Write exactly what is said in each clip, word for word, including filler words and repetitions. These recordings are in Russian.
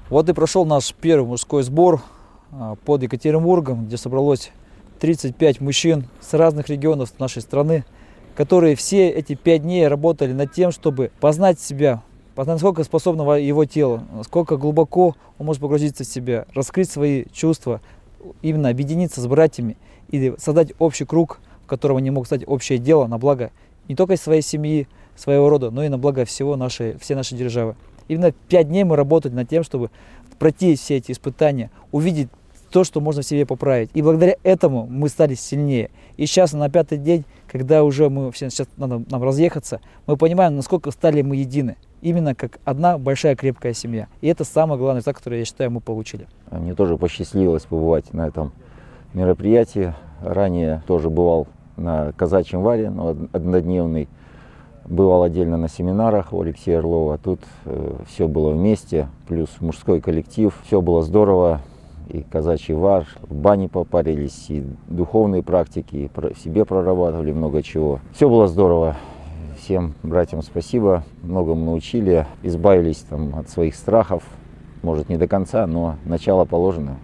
Вот и прошел наш первый мужской сбор под Екатеринбургом, где собралось тридцать пять мужчин с разных регионов нашей страны, которые все эти пять дней работали над тем, чтобы познать себя, познать, насколько способно его тело, насколько глубоко он может погрузиться в себя, раскрыть свои чувства, именно объединиться с братьями и создать общий круг, в котором они могут стать общее дело на благо не только своей семьи, своего рода, но и на благо всего нашей, всей нашей державы. Именно пять дней мы работали над тем, чтобы пройти все эти испытания, увидеть то, что можно в себе поправить. И благодаря этому мы стали сильнее. И сейчас на пятый день, когда уже мы все, сейчас надо нам разъехаться, мы понимаем, насколько стали мы едины. Именно как одна большая крепкая семья. И это самое главное, за которое, я считаю, мы получили. Мне тоже посчастливилось побывать на этом мероприятии. Ранее тоже бывал на казачьем варе, но однодневный. Бывал отдельно на семинарах у Алексея Орлова. Тут э, все было вместе, плюс мужской коллектив. Все было здорово. И казачий вар, в бане попарились, и духовные практики, и про, себе прорабатывали много чего. Все было здорово. Всем братьям спасибо. Многому научили. Избавились там от своих страхов. Может, не до конца, но начало положено.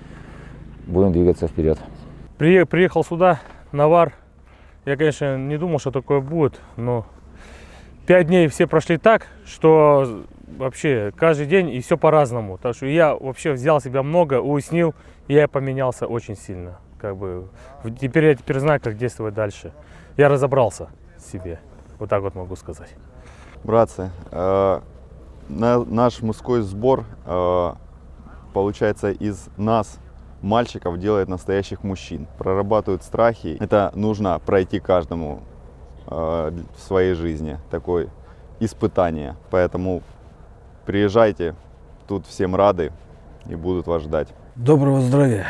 Будем двигаться вперед. Приехал сюда, на вар. Я, конечно, не думал, что такое будет, но пять дней все прошли так, что вообще каждый день и все по-разному. Так что я вообще взял себя много, уяснил, и я поменялся очень сильно. Как бы теперь я теперь знаю, как действовать дальше. Я разобрался в себе. Вот так вот могу сказать. Братцы, э, на, наш мужской сбор, э, получается, из нас, мальчиков, делает настоящих мужчин. Прорабатывают страхи. Это нужно пройти каждому э, в своей жизни. Такое испытание. Поэтому приезжайте, тут всем рады и будут вас ждать. Доброго здравия,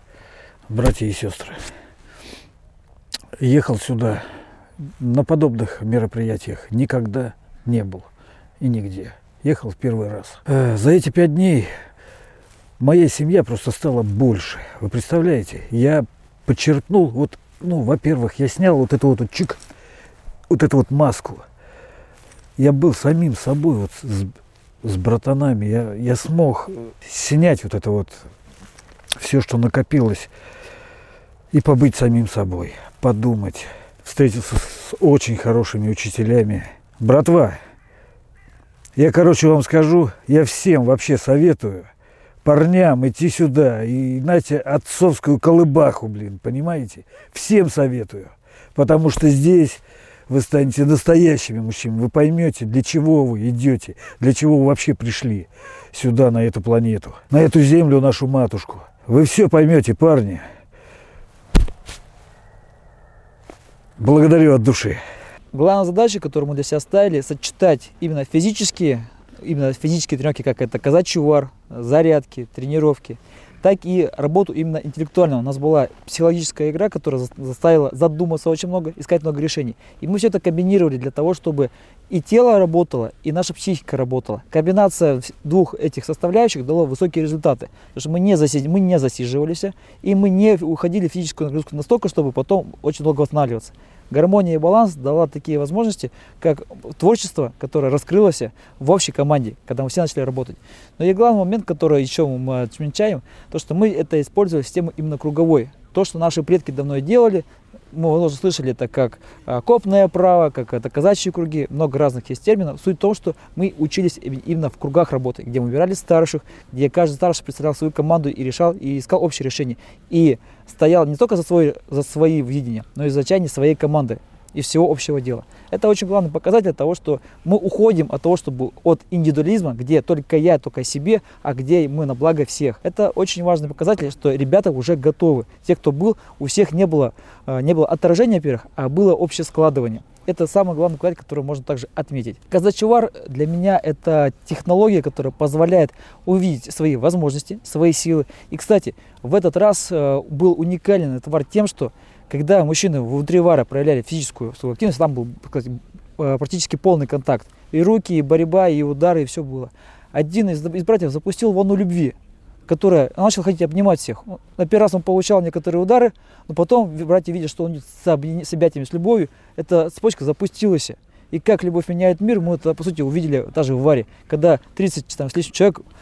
братья и сестры. Ехал сюда, на подобных мероприятиях никогда не был и нигде. Ехал в первый раз. Э, за эти пять дней моя семья просто стала больше. Вы представляете? Я подчеркнул, вот, ну, во-первых, я снял вот эту вот чик, вот эту вот маску. Я был самим собой, вот, с, с братанами. Я, я смог снять вот это вот все, что накопилось, и побыть самим собой, подумать. Встретился с очень хорошими учителями. Братва, я, короче, вам скажу, я всем вообще советую парням идти сюда и, знаете, отцовскую колыбаху, блин, понимаете? Всем советую, потому что здесь вы станете настоящими мужчинами, вы поймете, для чего вы идете, для чего вы вообще пришли сюда, на эту планету, на эту землю, нашу матушку. Вы все поймете, парни. Благодарю от души. Главная задача, которую мы для себя ставили, сочетать именно физические, именно физические тренировки, как это казачий вар, зарядки, тренировки, так и работу именно интеллектуальную. У нас была психологическая игра, которая заставила задуматься очень много, искать много решений. И мы все это комбинировали для того, чтобы и тело работало, и наша психика работала. Комбинация двух этих составляющих дала высокие результаты. Потому что мы не, засид... мы не засиживались, и мы не уходили в физическую нагрузку настолько, чтобы потом очень долго восстанавливаться. Гармония и баланс дала такие возможности, как творчество, которое раскрылось в общей команде, когда мы все начали работать. Но и главный момент, который еще мы отмечаем, то, что мы это использовали систему именно круговой. То, что наши предки давно делали, мы уже слышали это как копное право, как это казачьи круги, много разных есть терминов. Суть в том, что мы учились именно в кругах работы, где мы выбирали старших, где каждый старший представлял свою команду и решал, и искал общее решение. И стоял не только за, свой, за свои видения, но и за чаяние своей команды и всего общего дела. Это очень главный показатель того, что мы уходим от того, чтобы от индивидуализма, где только я, только себе, а где мы на благо всех. Это очень важный показатель, что ребята уже готовы. Те, кто был, у всех не было, не было отражения, во-первых, а было общее складывание. Это самый главный показатель, который можно также отметить. Казачий вар для меня это технология, которая позволяет увидеть свои возможности, свои силы. И, кстати, в этот раз был уникален этот вар тем, что когда мужчины внутри вара проявляли физическую свою активность, там был, кстати, практически полный контакт. И руки, и борьба, и удары, и все было. Один из, из братьев запустил волну любви, которая начал хотеть обнимать всех. На первый раз он получал некоторые удары, но потом братья видят, что он с объятиями, с любовью, эта цепочка запустилась. И как любовь меняет мир, мы это, по сути, увидели даже в варе, когда тридцать там, с лишним человек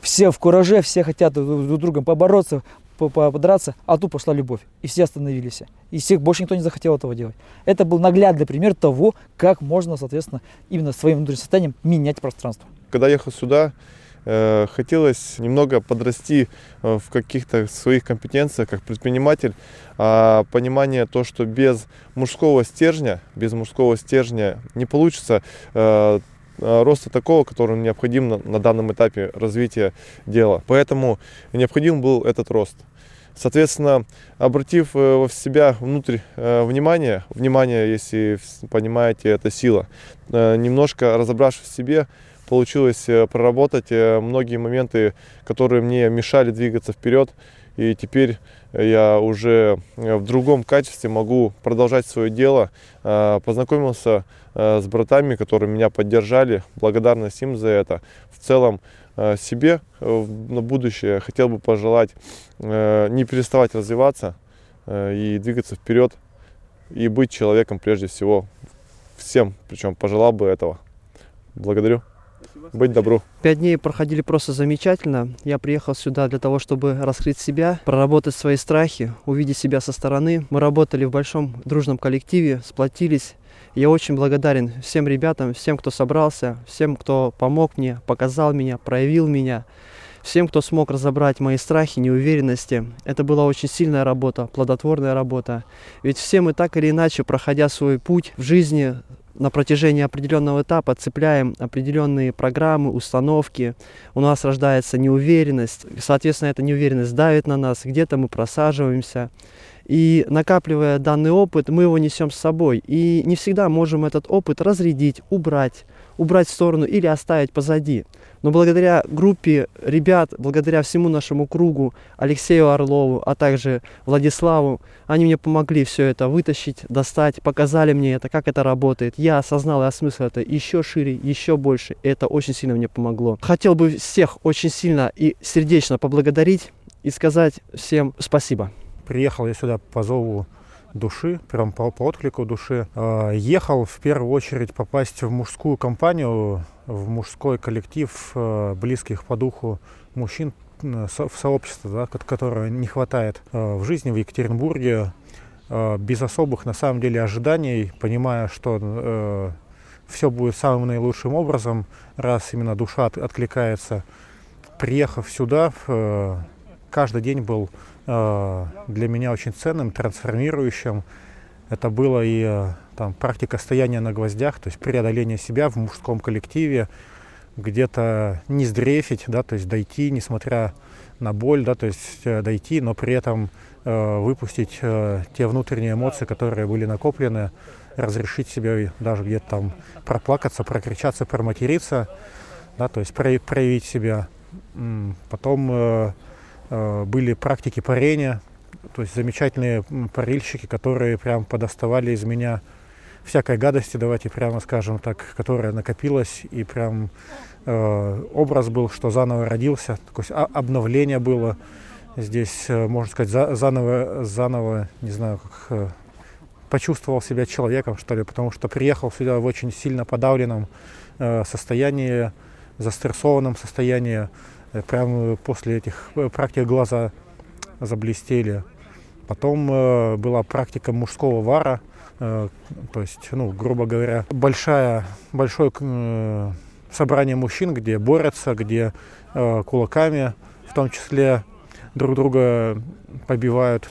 все в кураже, все хотят друг с другом побороться, подраться, а тут пошла любовь. И все остановились. И всех больше никто не захотел этого делать. Это был наглядный пример того, как можно, соответственно, именно своим внутренним состоянием менять пространство. Когда ехал сюда, э, хотелось немного подрасти в каких-то своих компетенциях как предприниматель. А понимание то, что без мужского стержня, без мужского стержня не получится э, роста такого, который необходим на, на данном этапе развития дела. Поэтому необходим был этот рост. Соответственно, обратив в себя внутрь внимание, внимание, если понимаете, это сила, немножко разобравшись в себе, получилось проработать многие моменты, которые мне мешали двигаться вперед. И теперь я уже в другом качестве могу продолжать свое дело. Познакомился с братами, которые меня поддержали. Благодарность им за это. В целом себе на будущее хотел бы пожелать не переставать развиваться и двигаться вперед. И быть человеком прежде всего. Всем, причем пожелал бы этого. Благодарю. Быть добру. Пять дней проходили просто замечательно. Я приехал сюда для того, чтобы раскрыть себя, проработать свои страхи, увидеть себя со стороны. Мы работали в большом дружном коллективе, сплотились. Я очень благодарен всем ребятам, всем, кто собрался, всем, кто помог мне, показал меня, проявил меня, всем, кто смог разобрать мои страхи, неуверенности. Это была очень сильная работа, плодотворная работа. Ведь все мы так или иначе, проходя свой путь в жизни, на протяжении определенного этапа цепляем определенные программы, установки. У нас рождается неуверенность. Соответственно, эта неуверенность давит на нас. Где-то мы просаживаемся. И накапливая данный опыт, мы его несем с собой. И не всегда можем этот опыт разрядить, убрать, убрать в сторону или оставить позади. Но благодаря группе ребят, благодаря всему нашему кругу, Алексею Орлову, а также Владиславу, они мне помогли все это вытащить, достать, показали мне это, как это работает. Я осознал и осмыслил это еще шире, еще больше. И это очень сильно мне помогло. Хотел бы всех очень сильно и сердечно поблагодарить и сказать всем спасибо. Приехал я сюда по зову души, прям по, по отклику души. Э, ехал в первую очередь попасть в мужскую компанию, в мужской коллектив э, близких по духу мужчин, э, со, в сообщество, да, которое не хватает э, в жизни в Екатеринбурге, э, без особых на самом деле ожиданий, понимая, что э, все будет самым наилучшим образом, раз именно душа от, откликается. Приехав сюда, э, каждый день был для меня очень ценным, трансформирующим. Это было и там, практика стояния на гвоздях, то есть преодоление себя в мужском коллективе, где-то не сдрефить, да, то есть дойти, несмотря на боль, да, то есть дойти, но при этом э, выпустить э, те внутренние эмоции, которые были накоплены, разрешить себе даже где-то там проплакаться, прокричаться, проматериться, да, то есть проявить себя. Потом э, были практики парения, то есть замечательные парильщики, которые прям подоставали из меня всякой гадости, давайте прямо скажем так, которая накопилась, и прям э, образ был, что заново родился, такое обновление было здесь, можно сказать, за, заново, заново, не знаю, как э, почувствовал себя человеком, что ли, потому что приехал сюда в очень сильно подавленном э, состоянии, застрессованном состоянии. Прямо после этих практик глаза заблестели. Потом э, была практика мужского вара, э, то есть, ну, грубо говоря, большая, большое э, собрание мужчин, где борются, где э, кулаками, в том числе друг друга побивают,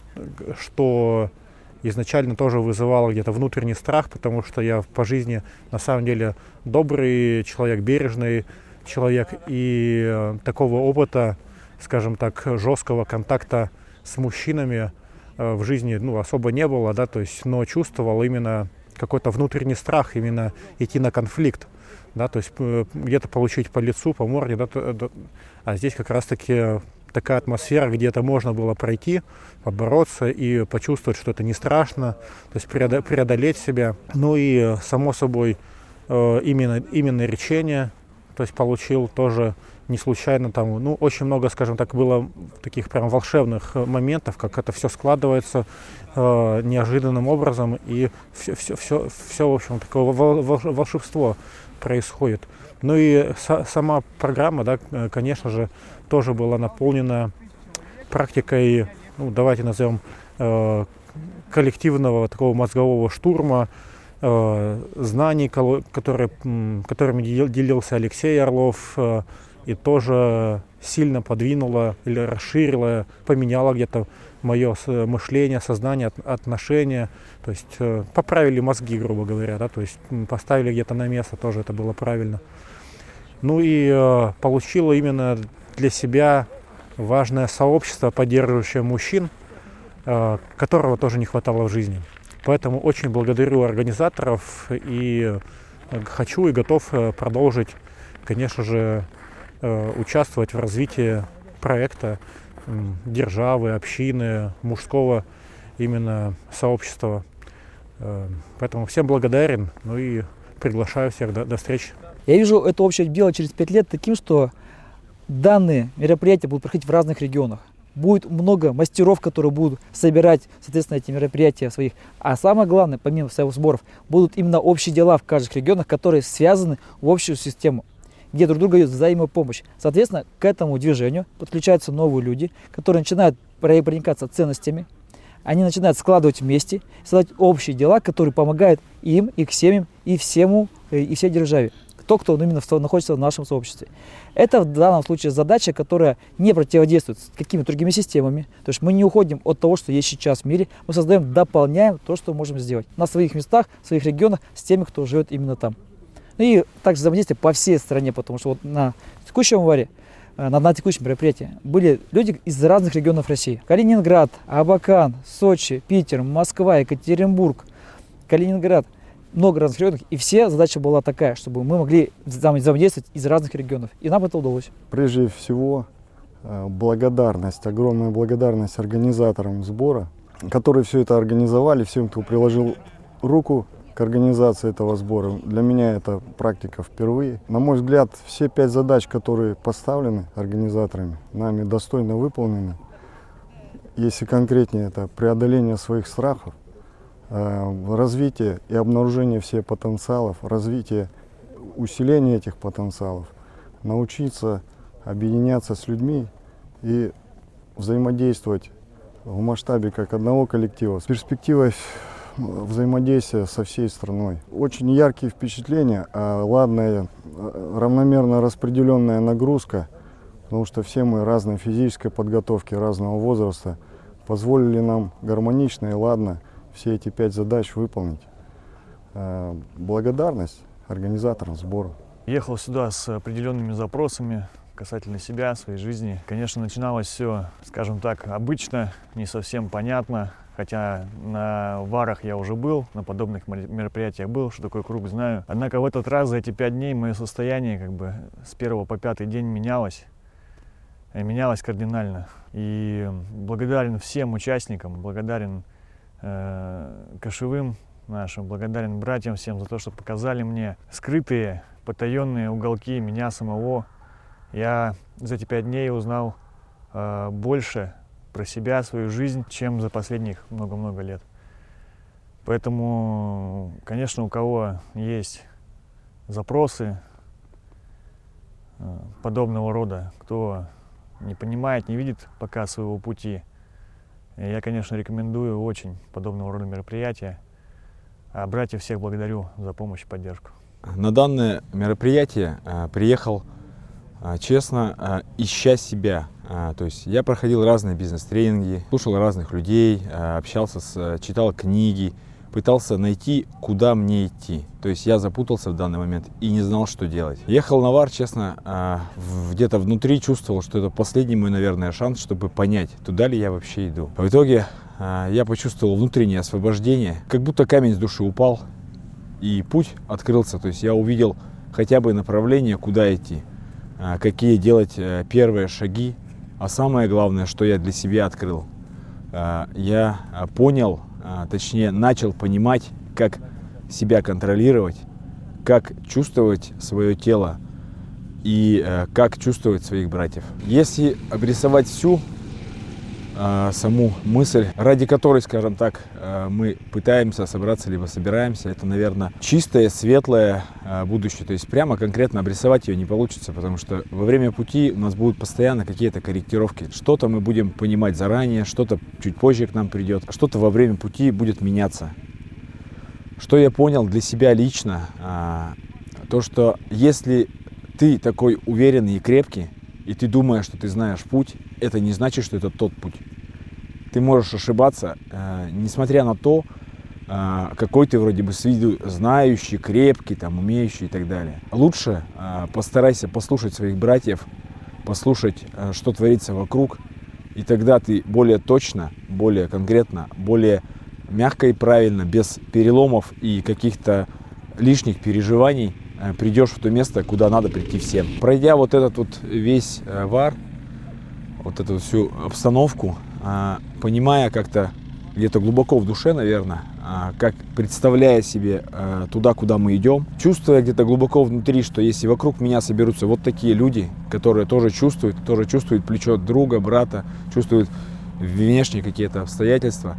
что изначально тоже вызывало где-то внутренний страх, потому что я по жизни на самом деле добрый человек, бережный человек, и э, такого опыта, скажем так, жесткого контакта с мужчинами э, в жизни, ну, особо не было, да, то есть, но чувствовал именно какой-то внутренний страх, именно идти на конфликт, да, то есть э, где-то получить по лицу, по морде, да, то, да, а здесь как раз-таки такая атмосфера, где это можно было пройти, побороться и почувствовать, что это не страшно, то есть преодолеть себя, ну и само собой э, именно, именно речение. То есть получил тоже не случайно там, ну, очень много, скажем так, было таких прям волшебных моментов, как это все складывается э, неожиданным образом, и все, все, все, все, в общем, такое волшебство происходит. Ну и са- сама программа, да, конечно же, тоже была наполнена практикой, ну, давайте назовем, э, коллективного такого мозгового штурма, э, знаний, которые, которыми делился Алексей Орлов, э, и тоже сильно подвинула или расширила, поменяла где-то мое мышление, сознание, отношения, то есть э, поправили мозги, грубо говоря, да, то есть поставили где-то на место, тоже это было правильно. Ну и э, получила именно для себя важное сообщество, поддерживающее мужчин, э, которого тоже не хватало в жизни. Поэтому очень благодарю организаторов и хочу и готов продолжить, конечно же, э, участвовать в развитии проекта державы, общины, мужского именно сообщества. Поэтому всем благодарен, ну и приглашаю всех до, до встречи. Я вижу это общее дело через пять лет таким, что данные мероприятия будут проходить в разных регионах. Будет много мастеров, которые будут собирать, соответственно, эти мероприятия своих. А самое главное, помимо своих сборов, будут именно общие дела в каждых регионах, которые связаны в общую систему, где друг друга дают взаимопомощь. Соответственно, к этому движению подключаются новые люди, которые начинают проникаться ценностями, они начинают складывать вместе, создавать общие дела, которые помогают им, их семьям, и всему, и всей державе. Кто, кто именно находится в нашем сообществе. Это в данном случае задача, которая не противодействует с какими-то другими системами. То есть мы не уходим от того, что есть сейчас в мире, мы создаем, дополняем то, что можем сделать на своих местах, в своих регионах, с теми, кто живет именно там. И также взаимодействие по всей стране, потому что вот на текущем варе, на, на текущем мероприятии были люди из разных регионов России. Калининград, Абакан, Сочи, Питер, Москва, Екатеринбург, Калининград. Много разных регионов, и все задача была такая, чтобы мы могли взаимодействовать из разных регионов. И нам это удалось. Прежде всего, благодарность, огромная благодарность организаторам сбора, которые все это организовали, всем, кто приложил руку к организации этого сбора. Для меня это практика впервые. На мой взгляд, все пять задач, которые поставлены организаторами, нами достойно выполнены. Если конкретнее, это преодоление своих страхов, развитие и обнаружение всех потенциалов, развитие, усиление этих потенциалов, научиться объединяться с людьми и взаимодействовать в масштабе как одного коллектива с перспективой взаимодействия со всей страной. Очень яркие впечатления, а ладная, равномерно распределенная нагрузка, потому что все мы разной физической подготовки, разного возраста, позволили нам гармонично и ладно все эти пять задач выполнить. Благодарность организаторам сбора. Ехал сюда с определенными запросами касательно себя, своей жизни. Конечно, начиналось все, скажем так, обычно, не совсем понятно. Хотя на варах я уже был, на подобных мероприятиях был, что такое круг знаю. Однако в этот раз за эти пять дней мое состояние как бы с первого по пятый день менялось. Менялось кардинально. И благодарен всем участникам, благодарен э, кошевым нашим, благодарен братьям всем за то, что показали мне скрытые, потаенные уголки меня самого. Я за эти пять дней узнал э, больше про себя, свою жизнь, чем за последних много-много лет. Поэтому, конечно, у кого есть запросы э, подобного рода, кто не понимает, не видит пока своего пути, я, конечно, рекомендую очень подобного рода мероприятия. А братьев всех благодарю за помощь и поддержку. На данное мероприятие э, приехал э, честно, э, ища себя. Э, то есть я проходил разные бизнес-тренинги, слушал разных людей, э, общался, с, читал книги, пытался найти, куда мне идти. То есть я запутался в данный момент и не знал, что делать. Ехал на вар, честно, э, где-то внутри чувствовал, что это последний мой, наверное, шанс, чтобы понять, туда ли я вообще иду. В итоге э, я почувствовал внутреннее освобождение, как будто камень с души упал, и путь открылся. То есть я увидел хотя бы направление, куда идти, э, какие делать э, первые шаги. А самое главное, что я для себя открыл, э, я понял, э, точнее начал понимать, как себя контролировать, как чувствовать свое тело и э, как чувствовать своих братьев. Если обрисовать всю э, саму мысль, ради которой, скажем так, э, мы пытаемся собраться, либо собираемся. Это, наверное, чистое, светлое э, будущее. То есть прямо конкретно обрисовать ее не получится, потому что во время пути у нас будут постоянно какие-то корректировки. Что-то мы будем понимать заранее, что-то чуть позже к нам придет, что-то во время пути будет меняться. Что я понял для себя лично, э, то, что если ты такой уверенный и крепкий, и ты думаешь, что ты знаешь путь, это не значит, что это тот путь. Ты можешь ошибаться, э, несмотря на то, э, какой ты вроде бы с виду знающий, крепкий, там, умеющий и так далее. Лучше э, постарайся послушать своих братьев, послушать, э, что творится вокруг, и тогда ты более точно, более конкретно, более мягко и правильно, без переломов и каких-то лишних переживаний придешь в то место, куда надо прийти всем. Пройдя вот этот вот весь ВАР, вот эту всю обстановку, понимая как-то где-то глубоко в душе, наверное, как представляя себе туда, куда мы идем, чувствуя где-то глубоко внутри, что если вокруг меня соберутся вот такие люди, которые тоже чувствуют, тоже чувствуют плечо друга, брата, чувствуют внешние какие-то обстоятельства,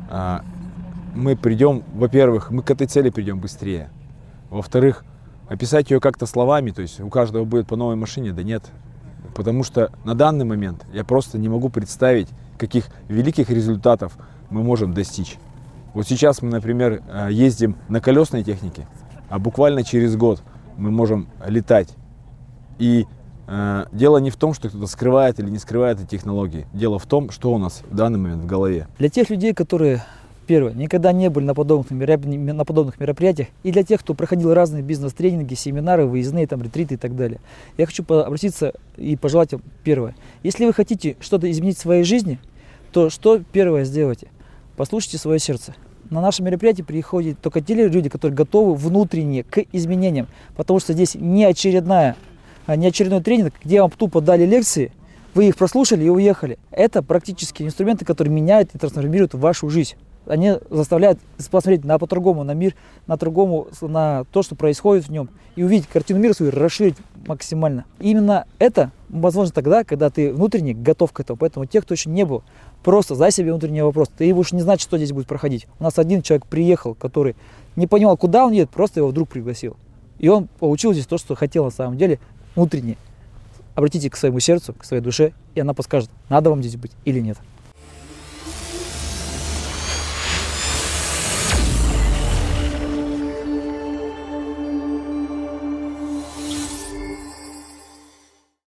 мы придем, во-первых, мы к этой цели придем быстрее. Во-вторых, описать ее как-то словами, то есть у каждого будет по новой машине, да нет. Потому что на данный момент я просто не могу представить, каких великих результатов мы можем достичь. Вот сейчас мы, например, ездим на колесной технике, а буквально через год мы можем летать. И э, дело не в том, что кто-то скрывает или не скрывает эти технологии. Дело в том, что у нас в данный момент в голове. Для тех людей, которые... Первое, никогда не были на подобных, на подобных мероприятиях, и для тех, кто проходил разные бизнес-тренинги, семинары, выездные, там, ретриты и так далее. Я хочу обратиться и пожелать вам первое. Если вы хотите что-то изменить в своей жизни, то что первое сделайте? Послушайте свое сердце. На наше мероприятие приходят только те люди, которые готовы внутренне к изменениям, потому что здесь не очередная, не очередной тренинг, где вам тупо дали лекции, вы их прослушали и уехали. Это практические инструменты, которые меняют и трансформируют вашу жизнь. Они заставляют посмотреть на по-другому, на мир, на другому, на то, что происходит в нем, и увидеть картину мира свою, расширить максимально. И именно это возможно тогда, когда ты внутренне готов к этому. Поэтому те, кто еще не был, просто задай себе внутренний вопрос. Ты будешь не знать, что здесь будет проходить. У нас один человек приехал, который не понимал, куда он едет, просто его вдруг пригласил. И он получил здесь то, что хотел на самом деле внутренне. Обратите к своему сердцу, к своей душе, и она подскажет, надо вам здесь быть или нет.